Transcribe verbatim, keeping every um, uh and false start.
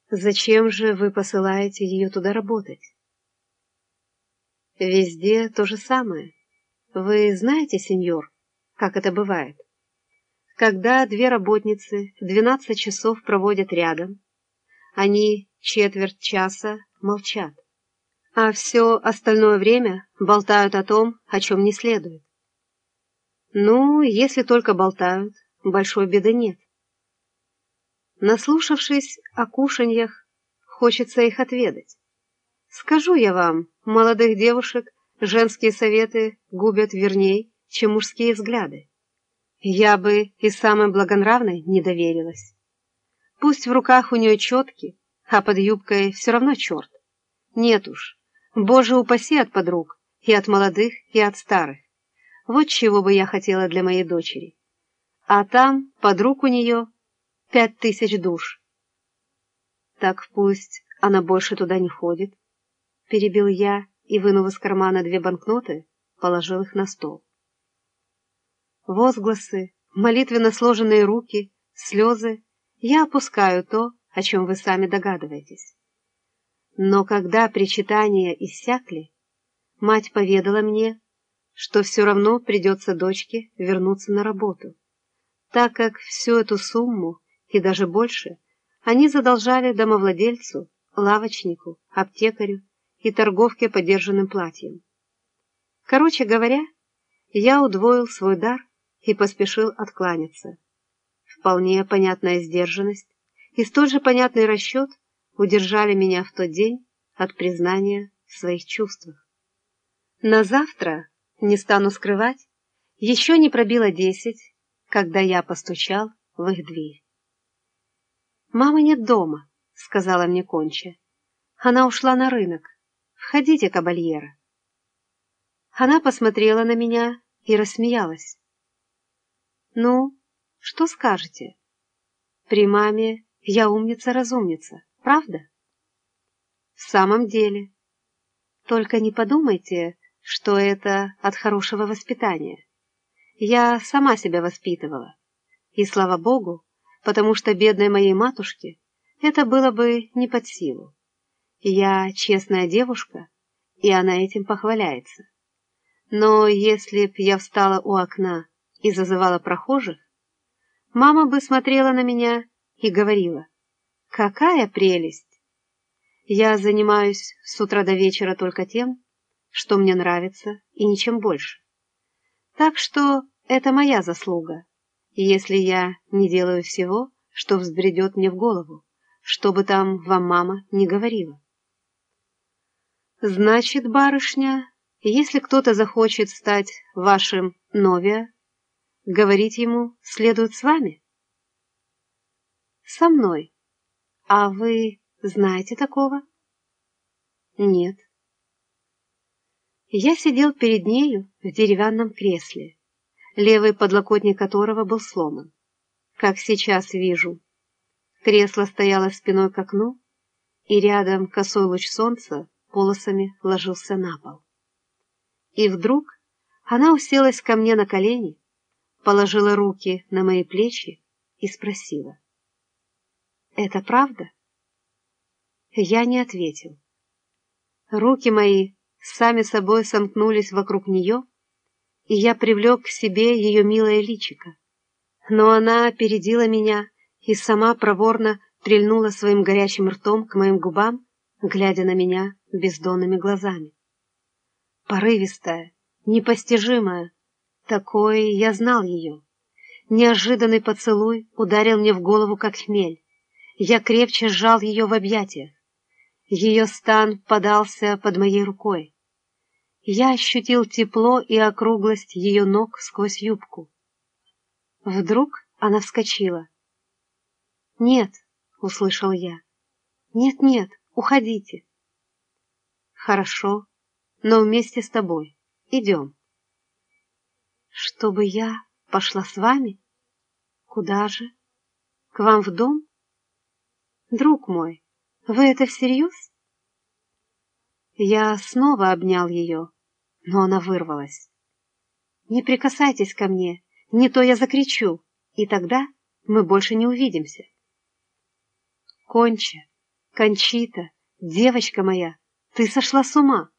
Зачем же вы посылаете ее туда работать? Везде то же самое. Вы знаете, сеньор, как это бывает? Когда две работницы двенадцать часов проводят рядом, они четверть часа молчат, а все остальное время болтают о том, о чем не следует. Ну, если только болтают, большой беды нет. Наслушавшись о кушаньях, хочется их отведать. Скажу я вам, молодых девушек женские советы губят верней, чем мужские взгляды. Я бы и самой благонравной не доверилась. Пусть в руках у нее четки, а под юбкой все равно черт. Нет уж, Боже упаси от подруг, и от молодых, и от старых. Вот чего бы я хотела для моей дочери. А там подруг у нее пять тысяч душ. Так пусть она больше туда не ходит, — перебил я и, вынув из кармана две банкноты, положил их на стол. Возгласы, молитвенно сложенные руки, слезы — я опускаю то, о чем вы сами догадываетесь. Но когда причитания иссякли, мать поведала мне, что все равно придется дочке вернуться на работу, так как всю эту сумму и даже больше они задолжали домовладельцу, лавочнику, аптекарю и торговке подержанным платьем. Короче говоря, я удвоил свой дар и поспешил откланяться. Вполне понятная сдержанность и столь же понятный расчет удержали меня в тот день от признания в своих чувствах. На завтра, не стану скрывать, еще не пробило десять, когда я постучал в их дверь. «Мамы нет дома», — сказала мне Конча. «Она ушла на рынок. Входите, кабальера». Она посмотрела на меня и рассмеялась. «Ну, что скажете? При маме я умница-разумница, правда?» «В самом деле. Только не подумайте, что это от хорошего воспитания. Я сама себя воспитывала. И слава богу, потому что бедной моей матушке это было бы не под силу. Я честная девушка, и она этим похваляется. Но если б я встала у окна и зазывала прохожих, мама бы смотрела на меня и говорила: «Какая прелесть! Я занимаюсь с утра до вечера только тем, что мне нравится, и ничем больше. Так что это моя заслуга, если я не делаю всего, что взбредет мне в голову, что бы там вам мама не говорила». «Значит, барышня, если кто-то захочет стать вашим новиа, говорить ему следует с вами?» «Со мной. А вы знаете такого?» «Нет». Я сидел перед нею в деревянном кресле, левый подлокотник которого был сломан. Как сейчас вижу. Кресло стояло спиной к окну, и рядом косой луч солнца полосами ложился на пол. И вдруг она уселась ко мне на колени, положила руки на мои плечи и спросила: «Это правда?» Я не ответил. Руки мои сами собой сомкнулись вокруг нее, и я привлек к себе ее милое личико. Но она опередила меня и сама проворно прильнула своим горячим ртом к моим губам, глядя на меня бездонными глазами. Порывистая, непостижимая, такой я знал ее. Неожиданный поцелуй ударил мне в голову, как хмель. Я крепче сжал ее в объятиях. Ее стан подался под моей рукой. Я ощутил тепло и округлость ее ног сквозь юбку. Вдруг она вскочила. «Нет», — услышал я, — «нет-нет, уходите». «Хорошо, но вместе с тобой. Идем». «Чтобы я пошла с вами? Куда же? К вам в дом? Друг мой, вы это всерьез?» Я снова обнял ее, но она вырвалась. «Не прикасайтесь ко мне, не то я закричу, и тогда мы больше не увидимся». «Конча, Кончита, девочка моя, ты сошла с ума.